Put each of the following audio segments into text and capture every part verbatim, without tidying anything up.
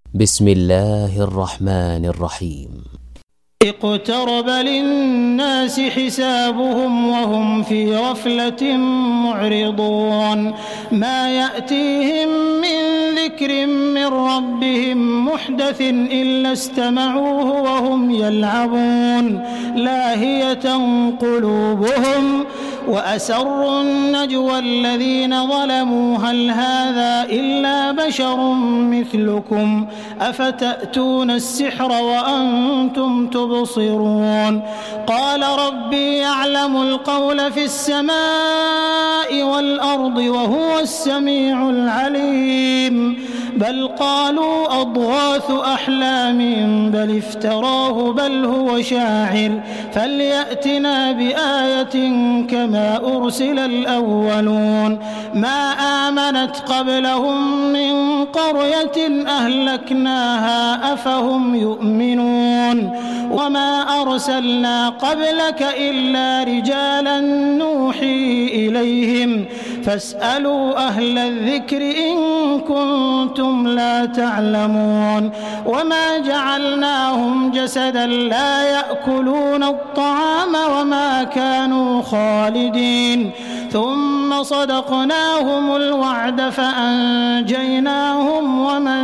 بسم الله الرحمن الرحيم. اقترب للناس حسابهم وهم في غفلة معرضون ما يأتيهم من ذكر من ربهم محدث إلا استمعوه وهم يلعبون لاهية قلوبهم وأسروا النجوى الذين ظلموا هل هذا إلا بشر مثلكم أفتأتون السحر وأنتم تبصرون قال ربي يعلم القول في السماء والأرض وهو السميع العليم بل قالوا أضغاث أحلام بل افتراه بل هو شاعر فليأتنا بآية كما أرسل الأولون ما آمنت قبلهم من قرية أهلكناها أفهم يؤمنون وما أرسلنا قبلك إلا رجالا نوحي إليهم فاسألوا أهل الذكر إن كنتم لا تعلمون وما جعلناهم جسدا لا يأكلون الطعام وما كانوا خالدين ثم صدقناهم الوعد فأنجيناهم ومن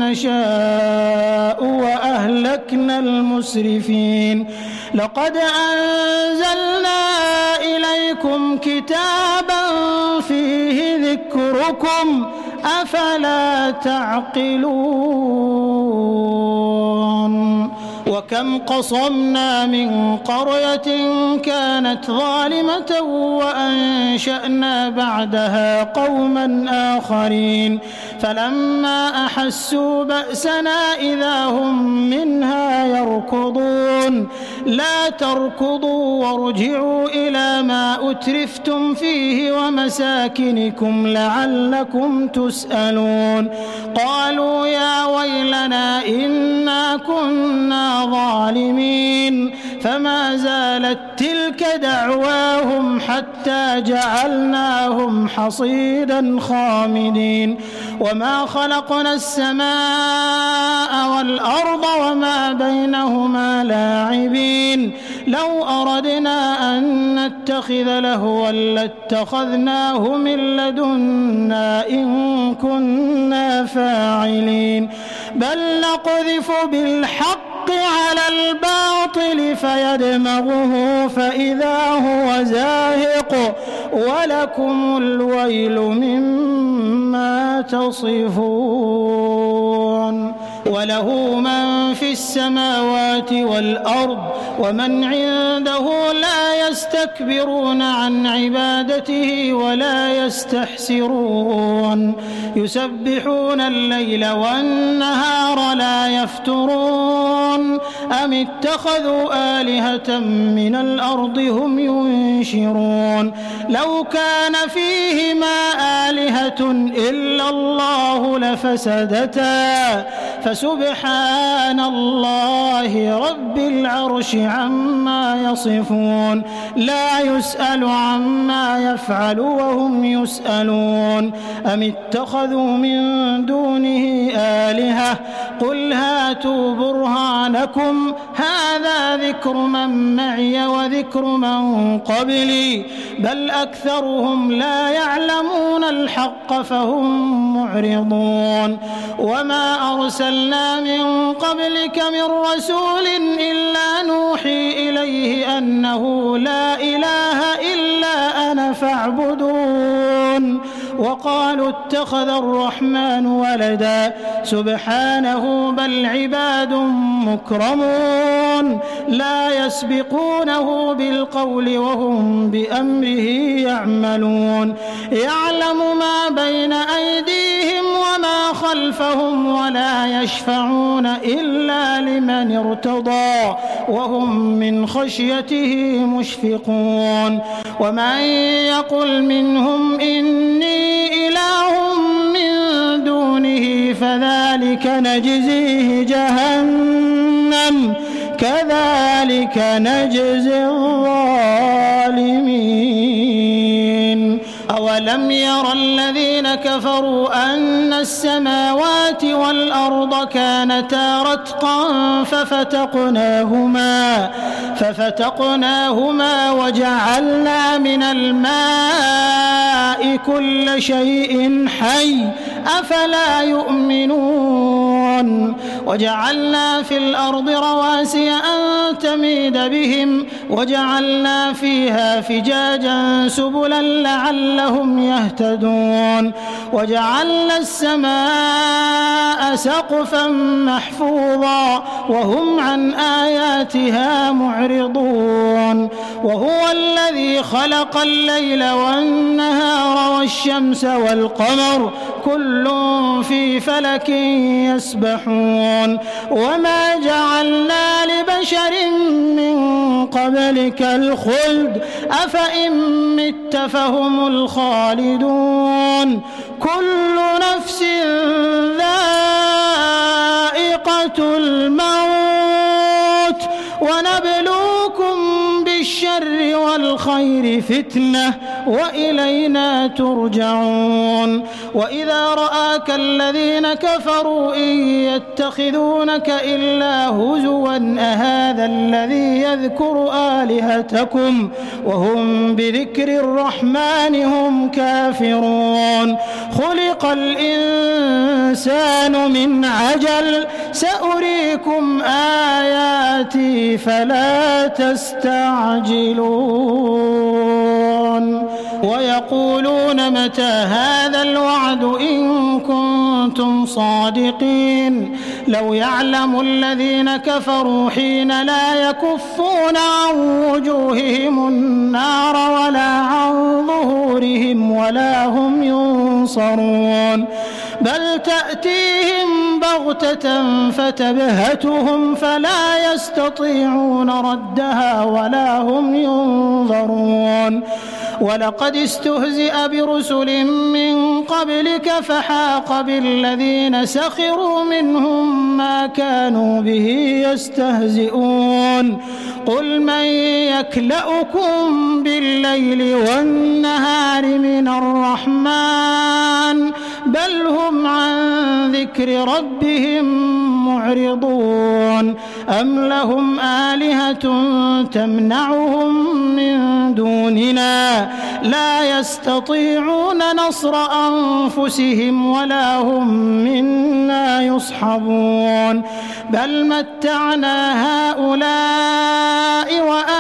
نشاء وأهلكنا المسرفين لقد أنزلنا إليكم كتابا فيه ذكركم أفلا تعقلون وكم قصمنا من قرية كانت ظالمة وأنشأنا بعدها قوما آخرين فلما أحسوا بأسنا إذا هم منها يركضون لا تركضوا وارجعوا إلى ما أترفتم فيه ومساكنكم لعلكم تسألون قالوا يا ويلنا إنا كنا ظالمين فما زالت تلك دعواهم حتى جعلناهم حصيدا خامدين وما خلقنا السماء والأرض وما بينهما لاعبين لو أردنا أن نتخذ لهوا لاتخذناه من لدنا إن كنا فاعلين بل نقذف بالحق على الباطل فيدمغه فإذا هو زاهق ولكم الويل مما تصفون وله من في السماوات والأرض ومن عنده لا يستكبرون عن عبادته ولا يستحسرون يسبحون الليل والنهار لا يفترون أم اتخذوا آلهة من الأرض هم ينشرون لو كان فيهما آلهة إلا الله لفسدتا فسبحان الله رب العرش عما يصفون لا يسأل عما يفعل وهم يسألون أم اتخذوا من دونه آلهة قل هاتوا برهانكم هذا ذكر من معي وذكر من قبلي بل أكثرهم لا يعلمون الحق فهم معرضون وما أرسلنا من قبلك من رسول إلا نوحي إليه أنه لا إله إلا أنا فاعبدون وقالوا اتخذ الرحمن ولدا سبحانه بل عباد مكرمون لا يسبقونه بالقول وهم بأمره يعملون يعلم ما بين أيديهم وما خلفهم ولا يشفعون إلا لمن ارتضى وهم من خشيته مشفقون ومن يقل منهم إني إله من دونه فذلك نجزيه جهنم كذلك نجزي الظالمين أولم ير الذين كفروا أن السماوات والأرض كانتا رتقا ففتقناهما ففتقناهما وجعلنا من الماء كل شيء حي أفلا يؤمنون وجعلنا في الأرض رواسي أن تميد بهم وجعلنا فيها فجاجا سبلا لعلهم يهتدون وجعلنا السماء سقفا محفوظا وهم عن آياتها معرضون وهو الذي خلق الليل والنهار والشمس والقمر كل في فلك يسبحون وما جعلنا لبشر من قبلك الخلد أفإن مت فهم الخالدون كل نفس ذائقة الموت ونبلوكم بالشر والخير فتنة وإلينا ترجعون وإذا رآك الذين كفروا إن يتخذونك إلا هزوا أهذا الذي يذكر آلهتكم وهم بذكر الرحمن هم كافرون خلق الإنسان من عجل سأريكم آياتي فلا تستعجلون ويقولون متى هذا الوعد إن كنتم صادقين لو يعلم الذين كفروا حين لا يكفون عن وجوههم النار ولا عن ظهورهم ولا هم ينصرون بل تأتيهم بغتة فتبهتهم فلا يستطيعون ردها ولا هم ينظرون ولقد استهزئ برسل من قبلك فحاق بالذين سخروا منهم ما كانوا به يستهزئون قل من يكلؤكم بالليل والنهار من الرحمن بل هم عن ذكر ربهم معرضون أم لهم آلهة تمنعهم من دوننا لا يستطيعون نصر أنفسهم ولا هم منا يصحبون بل متعنا هؤلاء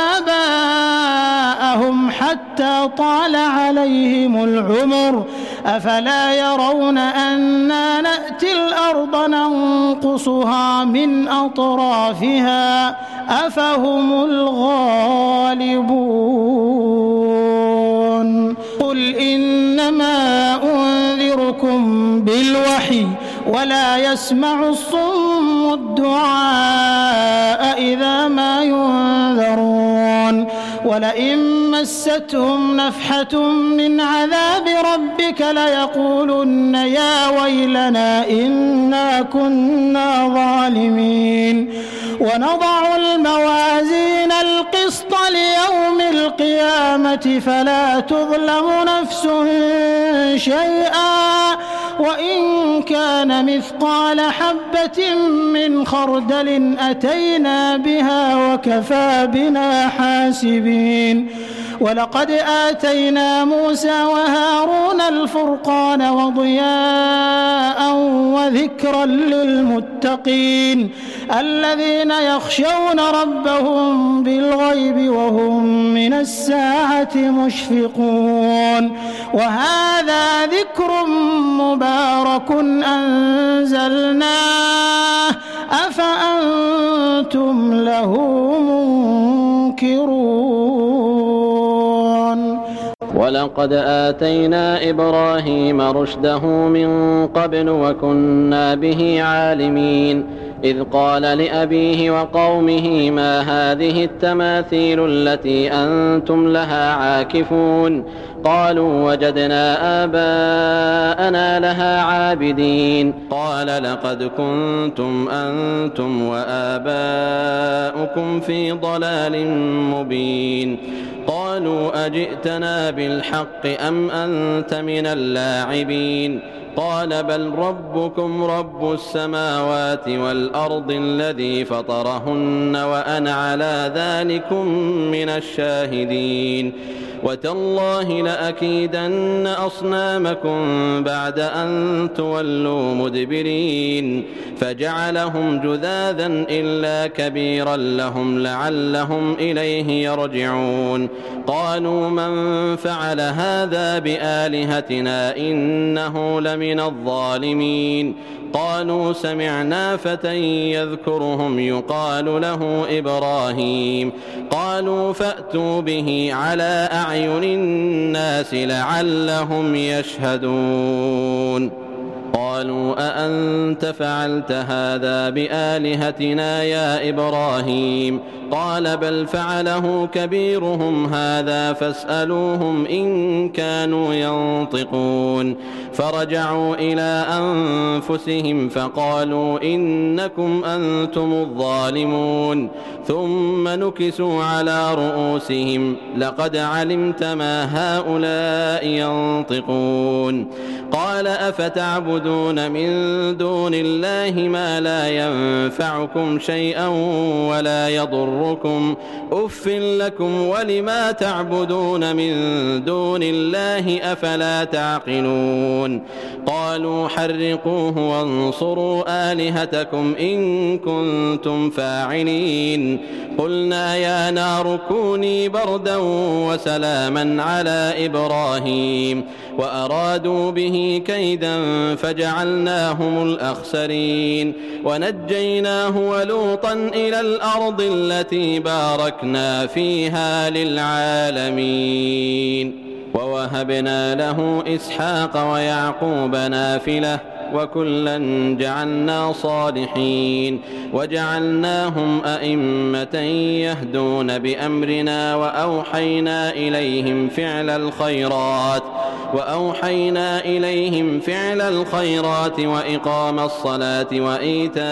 وآباءهم حتى طال عليهم العمر أفلا يرون أنا نأتي الأرض ننقصها من أطرافها أفهم الغالبون قل إنما أنذركم بالوحي ولا يسمع الصم الدعاء إذا ما ينذرون ولئن مستهم نفحة من عذاب ربك ليقولن يا ويلنا إنا كنا ظالمين ونضع الموازين القسط ليوم القيامة فلا تظلم نفس شيئا وإن كان مثقال حبة من خردل أتينا بها وكفى بنا حاسبين ولقد آتينا موسى وهارون الفرقان وضياء وذكرا للمتقين الذين يخشون ربهم بالغيب وهم من الساعة مشفقون وهذا ذكر مبارك أنزلناه أفأنتم له منكرون ولقد آتينا إبراهيم رشده من قبل وكنا به عالمين إذ قال لأبيه وقومه ما هذه التماثيل التي أنتم لها عاكفون قالوا وجدنا آباءنا لها عابدين قال لقد كنتم أنتم وآباؤكم في ضلال مبين قالوا أجئتنا بالحق أم أنت من اللاعبين قال بل ربكم رب السماوات والأرض الذي فطرهن وأنا على ذلكم من الشاهدين وتالله لأكيدن أصنامكم بعد أن تولوا مدبرين فجعلهم جذاذا إلا كبيرا لهم لعلهم إليه يرجعون قالوا من فعل هذا بآلهتنا إنه لمن الظالمين قالوا سمعنا فتى يذكرهم يقال له إبراهيم قالوا فأتوا به على أعين الناس لعلهم يشهدون قالوا أأنت فعلت هذا بآلهتنا يا إبراهيم قال بل فعله كبيرهم هذا فاسألوهم إن كانوا ينطقون فرجعوا إلى أنفسهم فقالوا إنكم أنتم الظالمون ثم نكسوا على رؤوسهم لقد علمت ما هؤلاء ينطقون قال أفتعبدون من دون الله ما لا ينفعكم شيئا ولا يضركم أف لكم ولما تعبدون من دون الله أفلا تعقلون قالوا حرقوه وانصروا آلهتكم إن كنتم فاعلين قلنا يا نار كوني بردا وسلاما على إبراهيم وأرادوا به كيدا فجعلناهم الأخسرين ونجيناه ولوطا إلى الأرض التي باركنا فيها للعالمين ووهبنا له إسحاق ويعقوب نافلة وكلا جعلنا صالحين وجعلناهم أئمة يهدون بأمرنا وأوحينا إليهم فعل الخيرات وأوحينا إليهم فعل الخيرات وإقام الصلاة وإيتاء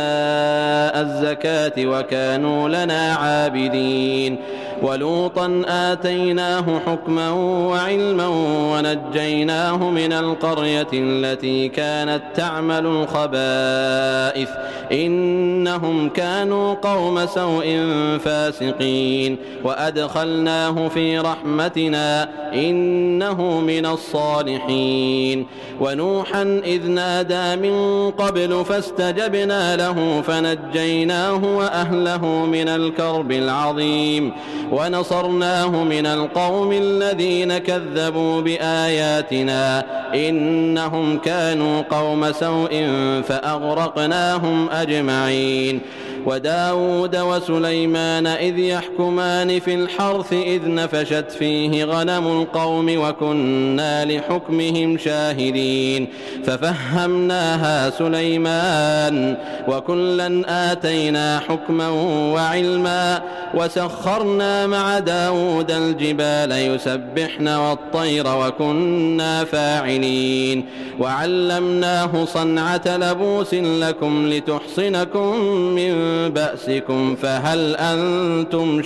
الزكاة وكانوا لنا عابدين ولوطا آتيناه حكما وعلما ونجيناه من القرية التي كانت تعمل الخبائث إنهم كانوا قوم سوء فاسقين وأدخلناه في رحمتنا إنه من الصالحين ونوحا إذ نادى من قبل فاستجبنا له فنجيناه وأهله من الكرب العظيم ونصرناه من القوم الذين كذبوا بآياتنا إنهم كانوا قوم سوء فأغرقناهم أجمعين وداود وسليمان إذ يحكمان في الحرث إذ نفشت فيه غنم القوم وكنا لحكمهم شاهدين ففهمناها سليمان وكلا آتينا حكما وعلما وسخرنا مع داود الجبال يسبحن والطير وكنا فاعلين وعلمناه صنعة لبوس لكم لتحصنكم من بأسكم فهل أنتم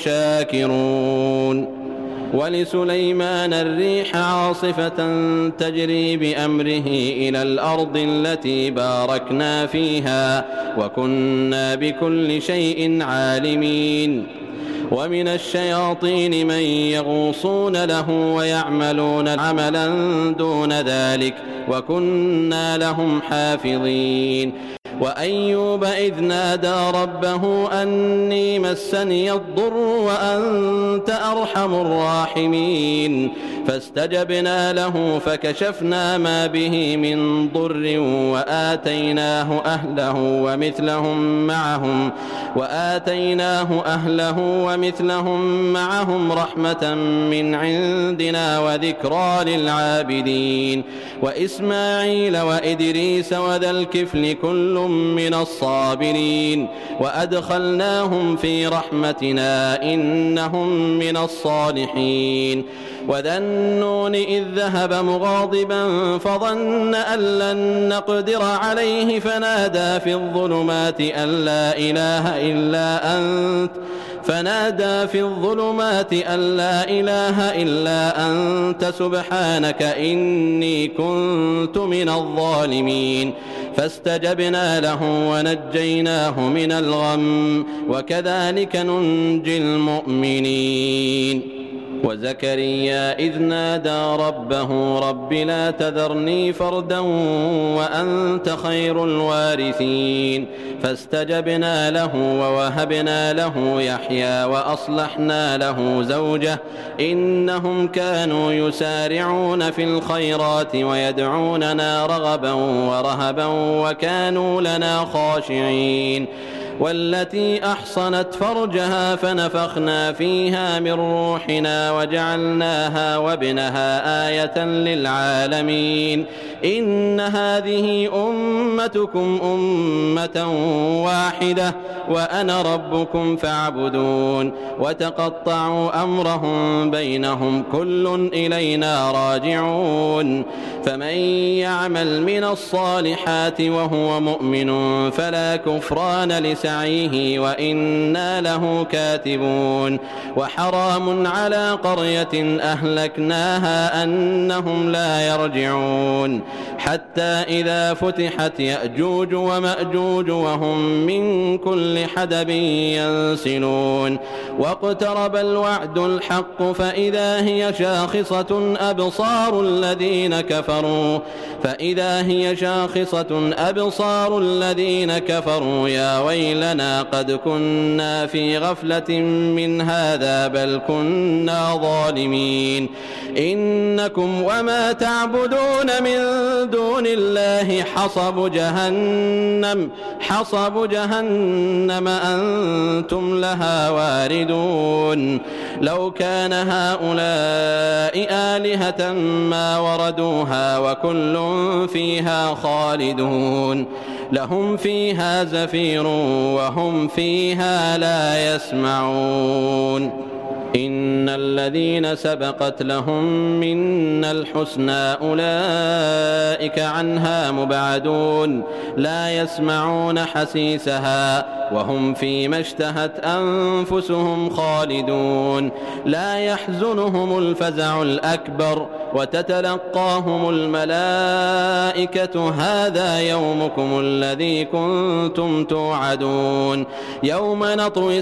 شاكرون ولسليمان الريح عاصفة تجري بأمره إلى الأرض التي باركنا فيها وكنا بكل شيء عالمين ومن الشياطين من يغوصون له ويعملون عملا دون ذلك وكنا لهم حافظين وأيوب إذ نادى ربه أني مسني الضر وأنت أرحم الراحمين فاستجبنا له فكشفنا ما به من ضر وآتيناه أهله ومثلهم معهم وآتيناه أهله ومثلهم معهم رحمة من عندنا وذكرى للعابدين وإسماعيل وإدريس وذا الكفل كل من الصابرين وأدخلناهم في رحمتنا إنهم من الصالحين وذا النون إذ ذهب مغاضبا فظن أن لن نقدر عليه فنادى في الظلمات أن لا إله إلا أنت فنادى في الظلمات أن لا إله إلا أنت سبحانك إني كنت من الظالمين فاستجبنا له ونجيناه من الغم وكذلك ننجي المؤمنين. وزكريا إذ نادى ربه رب لا تذرني فردا وأنت خير الوارثين فاستجبنا له ووهبنا له يحيى وأصلحنا له زوجه إنهم كانوا يسارعون في الخيرات ويدعوننا رغبا ورهبا وكانوا لنا خاشعين. والتي أحصنت فرجها فنفخنا فيها من روحنا وجعلناها وابنها آية للعالمين إن هذه أمتكم أمة واحدة وأنا ربكم فاعبدون. وتقطعوا أمرهم بينهم كل إلينا راجعون. فمن يعمل من الصالحات وهو مؤمن فلا كفران لسعيه وإنا له كاتبون. وحرام على قرية أهلكناها أنهم لا يرجعون حتى إذا فتحت يأجوج ومأجوج وهم من كل حدب ينسلون. واقترب الوعد الحق فإذا هي شاخصة أبصار الذين كفروا فإذا هي شاخصة أبصار الذين كفروا يا ويلنا قد كنا في غفلة من هذا بل كنا ظالمين. إنكم وما تعبدون من دون الله حصب جهنم حصب جهنم أنتم لها واردون. لو كان هؤلاء آلهة ما وردوها وكل فيها خالدون لهم فيها زفير وهم فيها لا يسمعون. إن الذين سبقت لهم منا الحسنى أولئك عنها مبعدون لا يسمعون حسيسها وهم فيما اشتهت أنفسهم خالدون. لا يحزنهم الفزع الأكبر وتتلقاهم الملائكة هذا يومكم الذي كنتم توعدون. يوم نطوي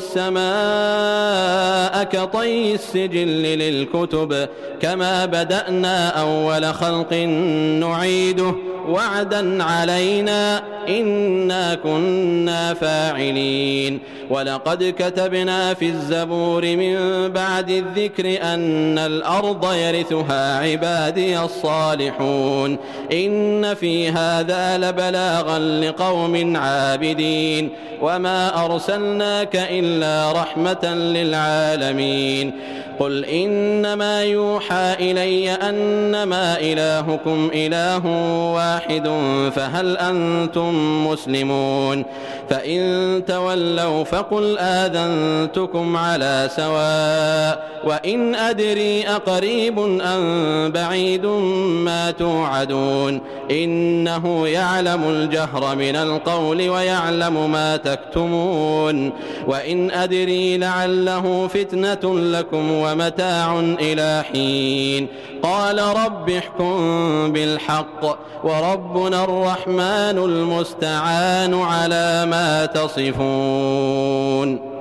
السماء كطي السجل للكتب كما بدأنا أول خلق نعيده وعدا علينا إنا كنا فاعلين. ولقد كتبنا في الزبور من بعد الذكر أن الأرض يرثها عبادي الصالحون إن في هذا لبلاغا لقوم عابدين. وما أرسلناك إلا رحمة للعالمين. قل إنما يوحى إلي أنما إلهكم إله واحد فهل أنتم مسلمون. فإن تولوا فقل آذنتكم على سواء وإن أدري أقريب أم بعيد ما توعدون إنه يعلم الجهر من القول ويعلم ما تكتمون. وإن أدري لعله فتنة لكم ومتاع إلى حين. قال رب احكم بالحق وربنا الرحمن المستعان على ما تصفون.